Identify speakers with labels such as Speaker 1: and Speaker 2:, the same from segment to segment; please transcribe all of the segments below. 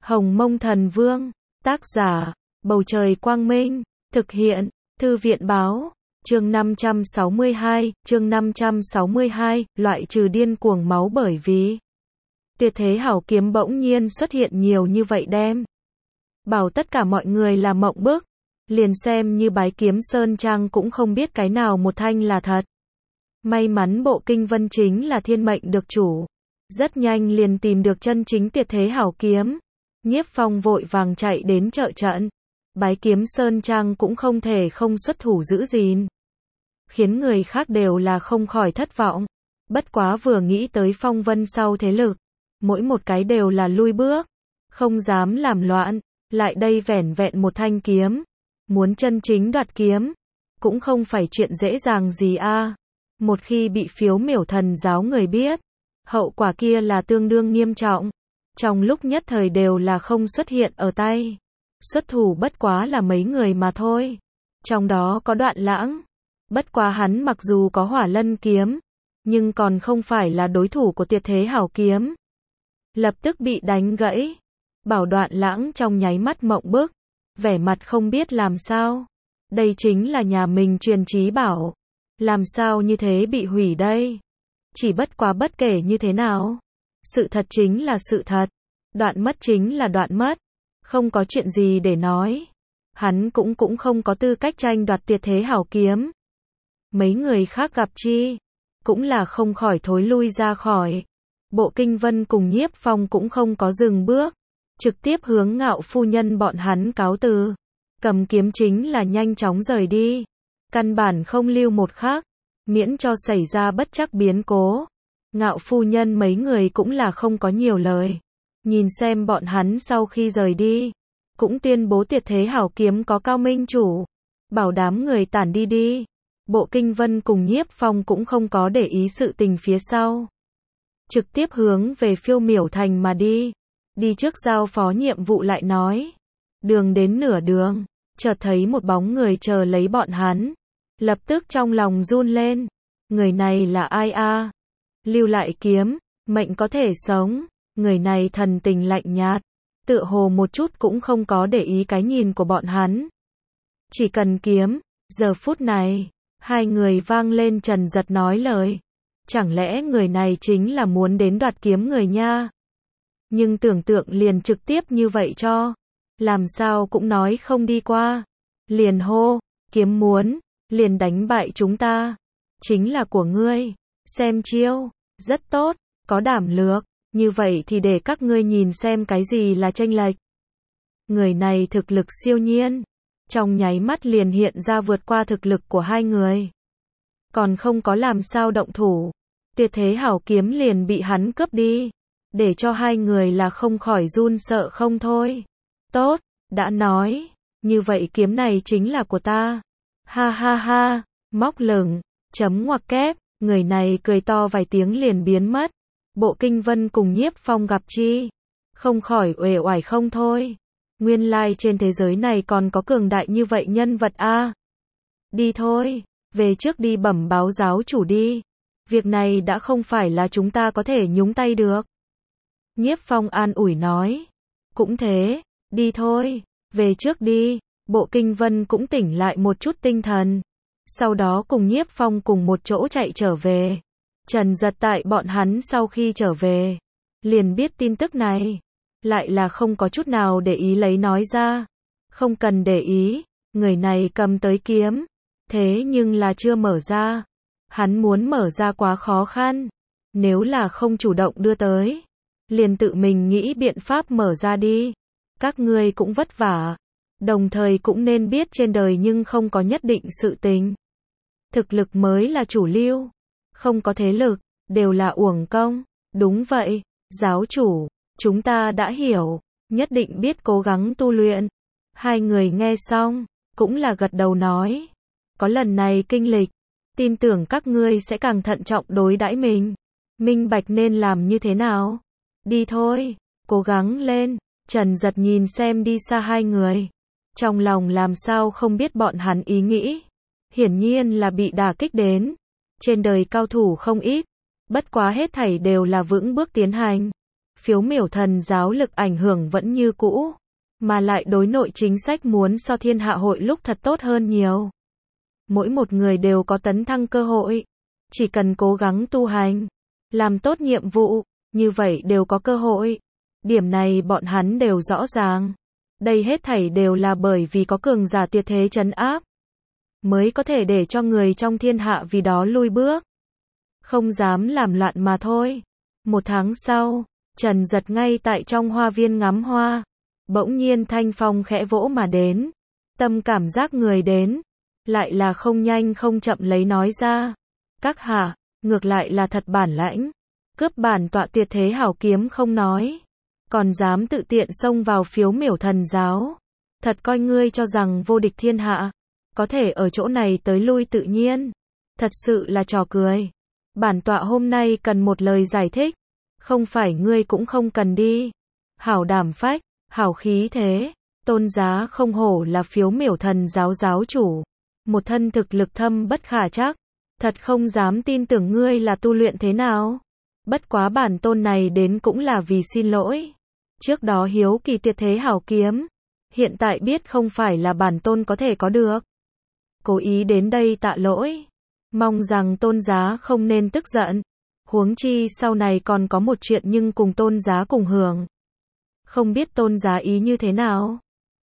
Speaker 1: Hồng Mông Thần Vương, tác giả, Bầu Trời Quang Minh, thực hiện, Thư viện Báo, chương 562, loại trừ điên cuồng máu bởi vì tuyệt thế hảo kiếm bỗng nhiên xuất hiện nhiều như vậy đem. Bảo tất cả mọi người là mộng bức, liền xem như Bái Kiếm Sơn Trang cũng không biết cái nào một thanh là thật. May mắn Bộ Kinh Vân chính là thiên mệnh được chủ. Rất nhanh liền tìm được chân chính tuyệt thế hảo kiếm. Nhiếp Phong vội vàng chạy đến trợ trận. Bái Kiếm Sơn Trang cũng không thể không xuất thủ giữ gìn. Khiến người khác đều là không khỏi thất vọng. Bất quá vừa nghĩ tới phong vân sau thế lực. Mỗi một cái đều là lui bước. Không dám làm loạn. Lại đây vẻn vẹn một thanh kiếm. Muốn chân chính đoạt kiếm. Cũng không phải chuyện dễ dàng gì a. Một khi bị Phiếu Miểu Thần giáo người biết. Hậu quả kia là tương đương nghiêm trọng. Trong lúc nhất thời đều là không xuất hiện ở tay. Xuất thủ bất quá là mấy người mà thôi. Trong đó có Đoạn Lãng. Bất quá hắn mặc dù có Hỏa Lân kiếm. Nhưng còn không phải là đối thủ của tuyệt thế hảo kiếm. Lập tức bị đánh gãy. Bảo Đoạn Lãng trong nháy mắt mộng bức. Vẻ mặt không biết làm sao. Đây chính là nhà mình truyền chí bảo. Làm sao như thế bị hủy đây? Chỉ bất quá bất kể như thế nào. Sự thật chính là sự thật. Đoạn mất chính là đoạn mất. Không có chuyện gì để nói. Hắn cũng không có tư cách tranh đoạt tuyệt thế hảo kiếm. Mấy người khác gặp chi. Cũng là không khỏi thối lui ra khỏi. Bộ Kinh Vân cùng Nhiếp Phong cũng không có dừng bước. Trực tiếp hướng Ngạo phu nhân bọn hắn cáo từ. Cầm kiếm chính là nhanh chóng rời đi. Căn bản không lưu một khắc. Miễn cho xảy ra bất trắc biến cố. Ngạo phu nhân mấy người cũng là không có nhiều lời. Nhìn xem bọn hắn sau khi rời đi. Cũng tuyên bố tuyệt thế hảo kiếm có Cao Minh chủ. Bảo đám người tản đi đi. Bộ Kinh Vân cùng Nhiếp Phong cũng không có để ý sự tình phía sau. Trực tiếp hướng về Phiêu Miểu Thành mà đi. Đi trước giao phó nhiệm vụ lại nói. Đường đến nửa đường. Chợt thấy một bóng người chờ lấy bọn hắn. Lập tức trong lòng run lên. Người này là ai a? Lưu lại kiếm, mệnh có thể sống. Người này thần tình lạnh nhạt. Tựa hồ một chút cũng không có để ý cái nhìn của bọn hắn. Chỉ cần kiếm. Giờ phút này, hai người vang lên Trần Giật nói lời. Chẳng lẽ người này chính là muốn đến đoạt kiếm người nha? Nhưng tưởng tượng liền trực tiếp như vậy cho. Làm sao cũng nói không đi qua. Liền hô, kiếm muốn. Liền đánh bại chúng ta. Chính là của ngươi. Xem chiêu. Rất tốt. Có đảm lược. Như vậy thì để các ngươi nhìn xem cái gì là chênh lệch. Người này thực lực siêu nhiên. Trong nháy mắt liền hiện ra vượt qua thực lực của hai người. Còn không có làm sao động thủ. Tuyệt thế hảo kiếm liền bị hắn cướp đi. Để cho hai người là không khỏi run sợ không thôi. Tốt. Đã nói. Như vậy kiếm này chính là của ta. Ha ha ha, móc lửng, chấm ngoặc kép, người này cười to vài tiếng liền biến mất. Bộ Kinh Vân cùng Nhiếp Phong gặp chi. Không khỏi uể oải không thôi. Nguyên lai trên thế giới này còn có cường đại như vậy nhân vật a. Đi thôi, về trước đi bẩm báo giáo chủ đi. Việc này đã không phải là chúng ta có thể nhúng tay được. Nhiếp Phong an ủi nói. Cũng thế, đi thôi, về trước đi. Bộ Kinh Vân cũng tỉnh lại một chút tinh thần. Sau đó cùng Nhiếp Phong cùng một chỗ chạy trở về. Trần Giật tại bọn hắn sau khi trở về. Liền biết tin tức này. Lại là không có chút nào để ý lấy nói ra. Không cần để ý. Người này cầm tới kiếm. Thế nhưng là chưa mở ra. Hắn muốn mở ra quá khó khăn. Nếu là không chủ động đưa tới. Liền tự mình nghĩ biện pháp mở ra đi. Các ngươi cũng vất vả. Đồng thời cũng nên biết trên đời nhưng không có nhất định sự tình. Thực lực mới là chủ lưu. Không có thế lực, đều là uổng công. Đúng vậy, giáo chủ, chúng ta đã hiểu. Nhất định biết cố gắng tu luyện. Hai người nghe xong, cũng là gật đầu nói. Có lần này kinh lịch, tin tưởng các ngươi sẽ càng thận trọng đối đãi mình. Minh bạch nên làm như thế nào. Đi thôi, cố gắng lên. Trần Giật nhìn xem đi xa hai người. Trong lòng làm sao không biết bọn hắn ý nghĩ. Hiển nhiên là bị đả kích đến. Trên đời cao thủ không ít. Bất quá hết thảy đều là vững bước tiến hành. phiếu miểu thần giáo lực ảnh hưởng vẫn như cũ, mà lại đối nội chính sách muốn so thiên hạ hội lúc thật tốt hơn nhiều. Mỗi một người đều có tấn thăng cơ hội, chỉ cần cố gắng tu hành, làm tốt nhiệm vụ, như vậy đều có cơ hội. Điểm này bọn hắn đều rõ ràng. Đây hết thảy đều là bởi vì có cường giả tuyệt thế trấn áp, mới có thể để cho người trong thiên hạ vì đó lui bước, không dám làm loạn mà thôi. Một tháng sau, Trần Giật ngay tại trong hoa viên ngắm hoa, bỗng nhiên thanh phong khẽ vỗ mà đến. Tâm cảm giác người đến, lại là không nhanh không chậm lấy nói ra. Các hạ, ngược lại là thật bản lãnh, cướp bản tọa tuyệt thế hảo kiếm không nói, còn dám tự tiện xông vào phiếu miểu thần giáo. Thật coi ngươi cho rằng vô địch thiên hạ, có thể ở chỗ này tới lui tự nhiên. Thật sự là trò cười. Bản tọa hôm nay cần một lời giải thích, không phải ngươi cũng không cần đi. Hảo đảm phách, hảo khí thế, Tôn Giá không hổ là phiếu miểu thần giáo giáo chủ, một thân thực lực thâm bất khả trắc, thật không dám tin tưởng ngươi là tu luyện thế nào. Bất quá bản tôn này đến cũng là vì xin lỗi. Trước đó hiếu kỳ tuyệt thế hảo kiếm, hiện tại biết không phải là bản tôn có thể có được. Cố ý đến đây tạ lỗi, mong rằng Tôn Giá không nên tức giận. Huống chi sau này còn có một chuyện nhưng cùng Tôn Giá cùng hưởng. Không biết Tôn Giá ý như thế nào?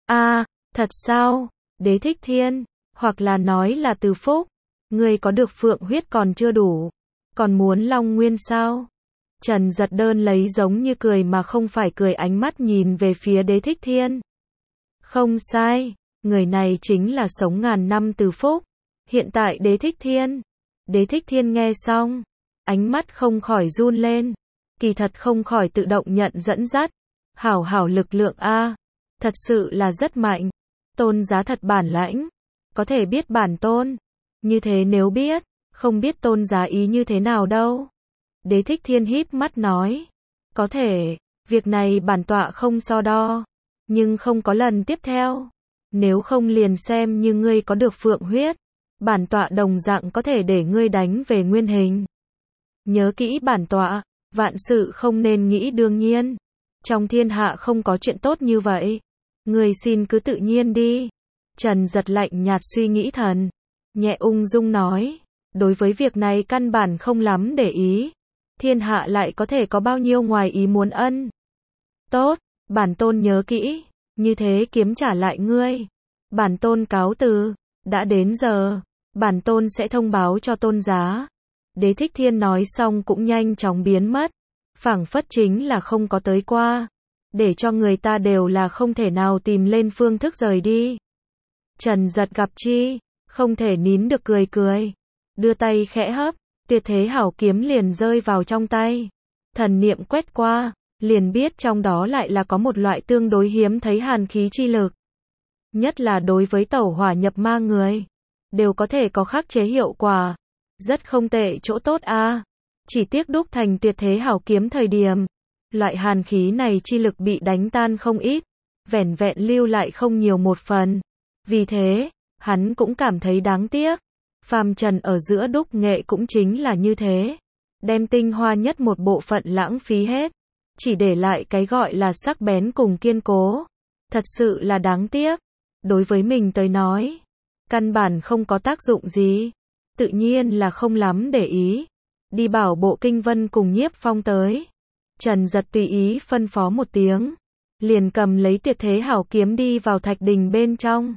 Speaker 1: Thật sao? Đế Thích Thiên, hoặc là nói là Từ Phúc, ngươi có được phượng huyết còn chưa đủ, còn muốn Long Nguyên sao? Trần Giật đơn lấy giống như cười mà không phải cười ánh mắt nhìn về phía Đế Thích Thiên. Không sai, người này chính là sống ngàn năm Từ Phúc, hiện tại Đế Thích Thiên. Đế Thích Thiên nghe xong, ánh mắt không khỏi run lên, kỳ thật không khỏi tự động nhận dẫn dắt. Hảo lực lượng a, thật sự là rất mạnh. Tôn Giá thật bản lãnh, có thể biết bản tôn. Như thế nếu biết, không biết Tôn Giá ý như thế nào đâu. Đế Thích Thiên híp mắt nói, có thể, việc này bản tọa không so đo, nhưng không có lần tiếp theo. Nếu không liền xem như ngươi có được phượng huyết, bản tọa đồng dạng có thể để ngươi đánh về nguyên hình. Nhớ kỹ bản tọa, vạn sự không nên nghĩ đương nhiên. Trong thiên hạ không có chuyện tốt như vậy. Ngươi xin cứ tự nhiên đi. Trần Giật lạnh nhạt suy nghĩ thần, nhẹ ung dung nói, đối với việc này căn bản không lắm để ý. Thiên hạ lại có thể có bao nhiêu ngoài ý muốn ân. Tốt, bản tôn nhớ kỹ, như thế kiếm trả lại ngươi. Bản tôn cáo từ, đã đến giờ, bản tôn sẽ thông báo cho Tôn Giá. Đế Thích Thiên nói xong cũng nhanh chóng biến mất, phảng phất chính là không có tới qua, để cho người ta đều là không thể nào tìm lên phương thức rời đi. Trần Giật gặp chi, không thể nín được cười, đưa tay khẽ hấp, tuyệt thế hảo kiếm liền rơi vào trong tay. Thần niệm quét qua, liền biết trong đó lại là có một loại tương đối hiếm thấy hàn khí chi lực. Nhất là đối với tẩu hỏa nhập ma người, đều có thể có khắc chế hiệu quả. Rất không tệ chỗ tốt a. Chỉ tiếc đúc thành tuyệt thế hảo kiếm thời điểm, loại hàn khí này chi lực bị đánh tan không ít, vẻn vẹn lưu lại không nhiều một phần. Vì thế, hắn cũng cảm thấy đáng tiếc. Phàm trần ở giữa đúc nghệ cũng chính là như thế, đem tinh hoa nhất một bộ phận lãng phí hết, chỉ để lại cái gọi là sắc bén cùng kiên cố. Thật sự là đáng tiếc. Đối với mình tới nói, căn bản không có tác dụng gì, tự nhiên là không lắm để ý. Đi bảo bộ Kinh Vân cùng Nhiếp Phong tới. Trần Giật tùy ý phân phó một tiếng, liền cầm lấy tuyệt thế hảo kiếm đi vào thạch đình bên trong.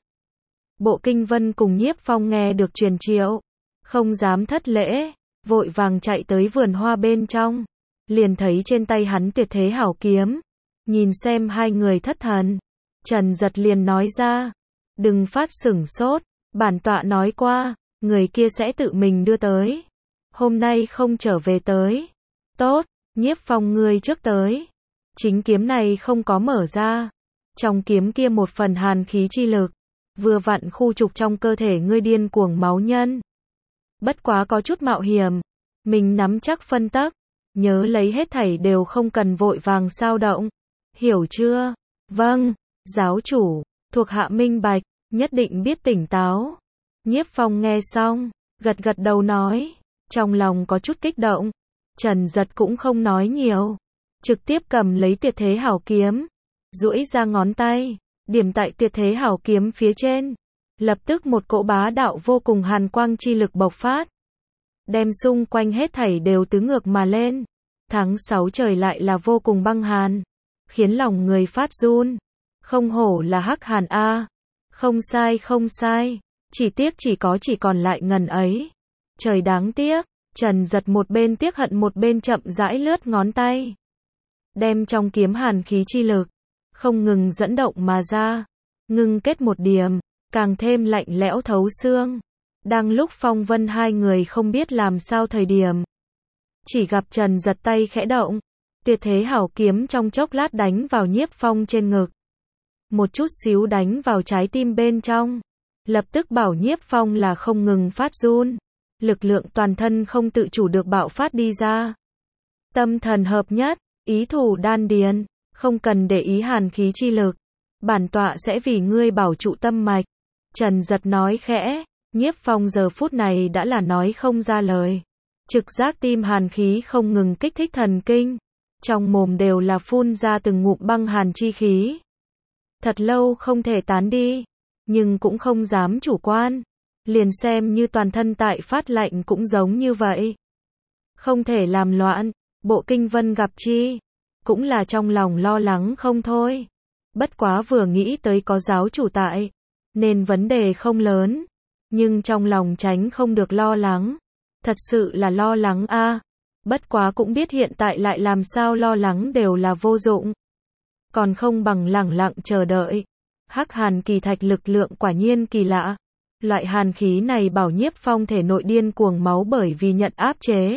Speaker 1: Bộ Kinh Vân cùng Nhiếp Phong nghe được truyền triệu, không dám thất lễ, vội vàng chạy tới vườn hoa bên trong, liền thấy trên tay hắn tuyệt thế hảo kiếm. Nhìn xem hai người thất thần, Trần Giật liền nói ra, đừng phát sửng sốt, bản tọa nói qua, người kia sẽ tự mình đưa tới. Hôm nay không trở về tới. Tốt, Nhiếp Phong ngươi trước tới. Chính kiếm này không có mở ra. Trong kiếm kia một phần hàn khí chi lực, vừa vặn khu trục trong cơ thể ngươi điên cuồng máu nhân. Bất quá có chút mạo hiểm, mình nắm chắc phân tắc, nhớ lấy hết thảy đều không cần vội vàng sao động. Hiểu chưa? Vâng, giáo chủ, thuộc hạ minh bạch, nhất định biết tỉnh táo. Nhiếp Phong nghe xong, gật gật đầu nói, trong lòng có chút kích động. Trần Giật cũng không nói nhiều, trực tiếp cầm lấy Tuyệt Thế Hảo Kiếm, duỗi ra ngón tay, điểm tại Tuyệt Thế Hảo Kiếm phía trên. Lập tức một cỗ bá đạo vô cùng hàn quang chi lực bộc phát, đem xung quanh hết thảy đều tứ ngược mà lên. Tháng 6 trời lại là vô cùng băng hàn, khiến lòng người phát run. Không hổ là Hắc Hàn a. Không sai không sai, chỉ tiếc chỉ còn lại ngần ấy. Trời đáng tiếc, Trần Giật một bên tiếc hận một bên chậm rãi lướt ngón tay, đem trong kiếm hàn khí chi lực không ngừng dẫn động mà ra, ngưng kết một điểm, càng thêm lạnh lẽo thấu xương. Đang lúc Phong Vân hai người không biết làm sao thời điểm, chỉ gặp Trần Giật tay khẽ động, Tuyệt Thế Hảo Kiếm trong chốc lát đánh vào Nhiếp Phong trên ngực, một chút xíu đánh vào trái tim bên trong, lập tức bảo Nhiếp Phong là không ngừng phát run, lực lượng toàn thân không tự chủ được bạo phát đi ra. Tâm thần hợp nhất, ý thủ đan điền, không cần để ý hàn khí chi lực, bản tọa sẽ vì ngươi bảo trụ tâm mạch. Trần Giật nói khẽ. Nhiếp Phong giờ phút này đã là nói không ra lời, trực giác tim hàn khí không ngừng kích thích thần kinh, trong mồm đều là phun ra từng ngụm băng hàn chi khí. Thật lâu không thể tán đi, nhưng cũng không dám chủ quan, liền xem như toàn thân tại phát lạnh cũng giống như vậy. Không thể làm loạn, Bộ Kinh Vân gặp chi, cũng là trong lòng lo lắng không thôi. Bất quá vừa nghĩ tới có giáo chủ tại, nên vấn đề không lớn. Nhưng trong lòng tránh không được lo lắng. Thật sự là lo lắng a. Bất quá cũng biết hiện tại lại làm sao lo lắng đều là vô dụng. Còn không bằng lẳng lặng chờ đợi. Hắc hàn kỳ thạch lực lượng quả nhiên kỳ lạ. Loại hàn khí này bảo Nhiếp Phong thể nội điên cuồng máu bởi vì nhận áp chế,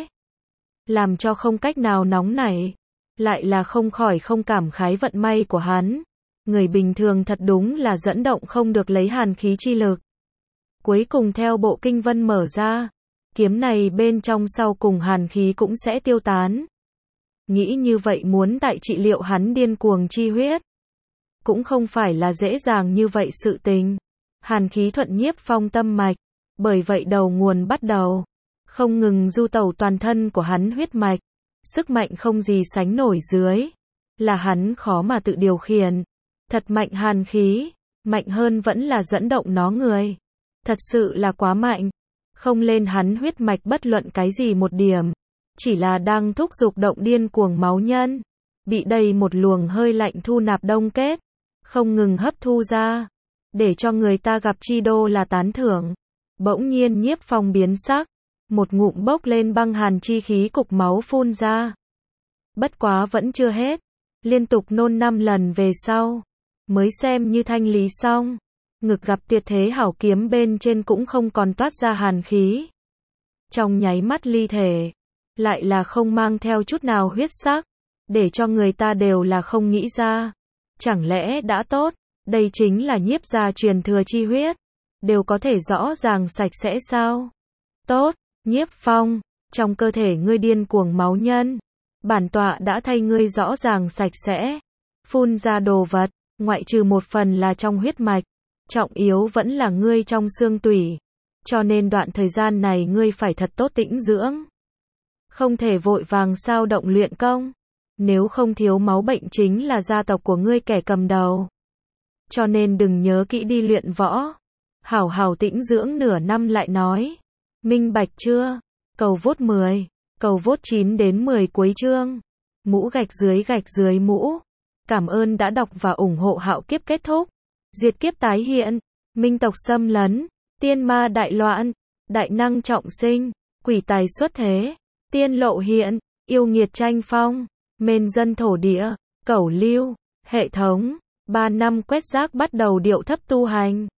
Speaker 1: làm cho không cách nào nóng nảy. Lại là không khỏi không cảm khái vận may của hắn. Người bình thường thật đúng là dẫn động không được lấy hàn khí chi lực. Cuối cùng theo Bộ Kinh Vân mở ra, kiếm này bên trong sau cùng hàn khí cũng sẽ tiêu tán. Nghĩ như vậy muốn tại trị liệu hắn điên cuồng chi huyết, cũng không phải là dễ dàng như vậy sự tình. Hàn khí thuận Nhiếp Phong tâm mạch, bởi vậy đầu nguồn bắt đầu không ngừng du tẩu toàn thân của hắn huyết mạch, sức mạnh không gì sánh nổi dưới, là hắn khó mà tự điều khiển. Thật mạnh hàn khí, mạnh hơn vẫn là dẫn động nó người. Thật sự là quá mạnh, không lên hắn huyết mạch bất luận cái gì một điểm, chỉ là đang thúc giục động điên cuồng máu nhân, bị đây một luồng hơi lạnh thu nạp đông kết, không ngừng hấp thu ra, để cho người ta gặp chi đô là tán thưởng. Bỗng nhiên Nhiếp Phong biến sắc, một ngụm bốc lên băng hàn chi khí cục máu phun ra. Bất quá vẫn chưa hết, liên tục nôn 5 lần về sau, mới xem như thanh lý xong. Ngực gặp Tuyệt Thế Hảo Kiếm bên trên cũng không còn toát ra hàn khí. Trong nháy mắt ly thể, lại là không mang theo chút nào huyết sắc, để cho người ta đều là không nghĩ ra. Chẳng lẽ đã tốt, đây chính là Nhiếp gia truyền thừa chi huyết, đều có thể rõ ràng sạch sẽ sao? Tốt, Nhiếp Phong, trong cơ thể ngươi điên cuồng máu nhân, bản tọa đã thay ngươi rõ ràng sạch sẽ. Phun ra đồ vật, ngoại trừ một phần là trong huyết mạch, trọng yếu vẫn là ngươi trong xương tủy, cho nên đoạn thời gian này ngươi phải thật tốt tĩnh dưỡng. Không thể vội vàng sao động luyện công, nếu không thiếu máu bệnh chính là gia tộc của ngươi kẻ cầm đầu. Cho nên đừng nhớ kỹ đi luyện võ, hảo hảo tĩnh dưỡng nửa năm lại nói. Minh bạch chưa? Cầu vốt 10, cầu vốt 9 đến 10 cuối chương. Mũ gạch dưới mũ. Cảm ơn đã đọc và ủng hộ Hạo Kiếp kết thúc. Diệt kiếp tái hiện, minh tộc xâm lấn, tiên ma đại loạn, đại năng trọng sinh, quỷ tài xuất thế, tiên lộ hiện, yêu nghiệt tranh phong, mên dân thổ địa, cẩu lưu, hệ thống, 3 năm quét rác bắt đầu điệu thấp tu hành.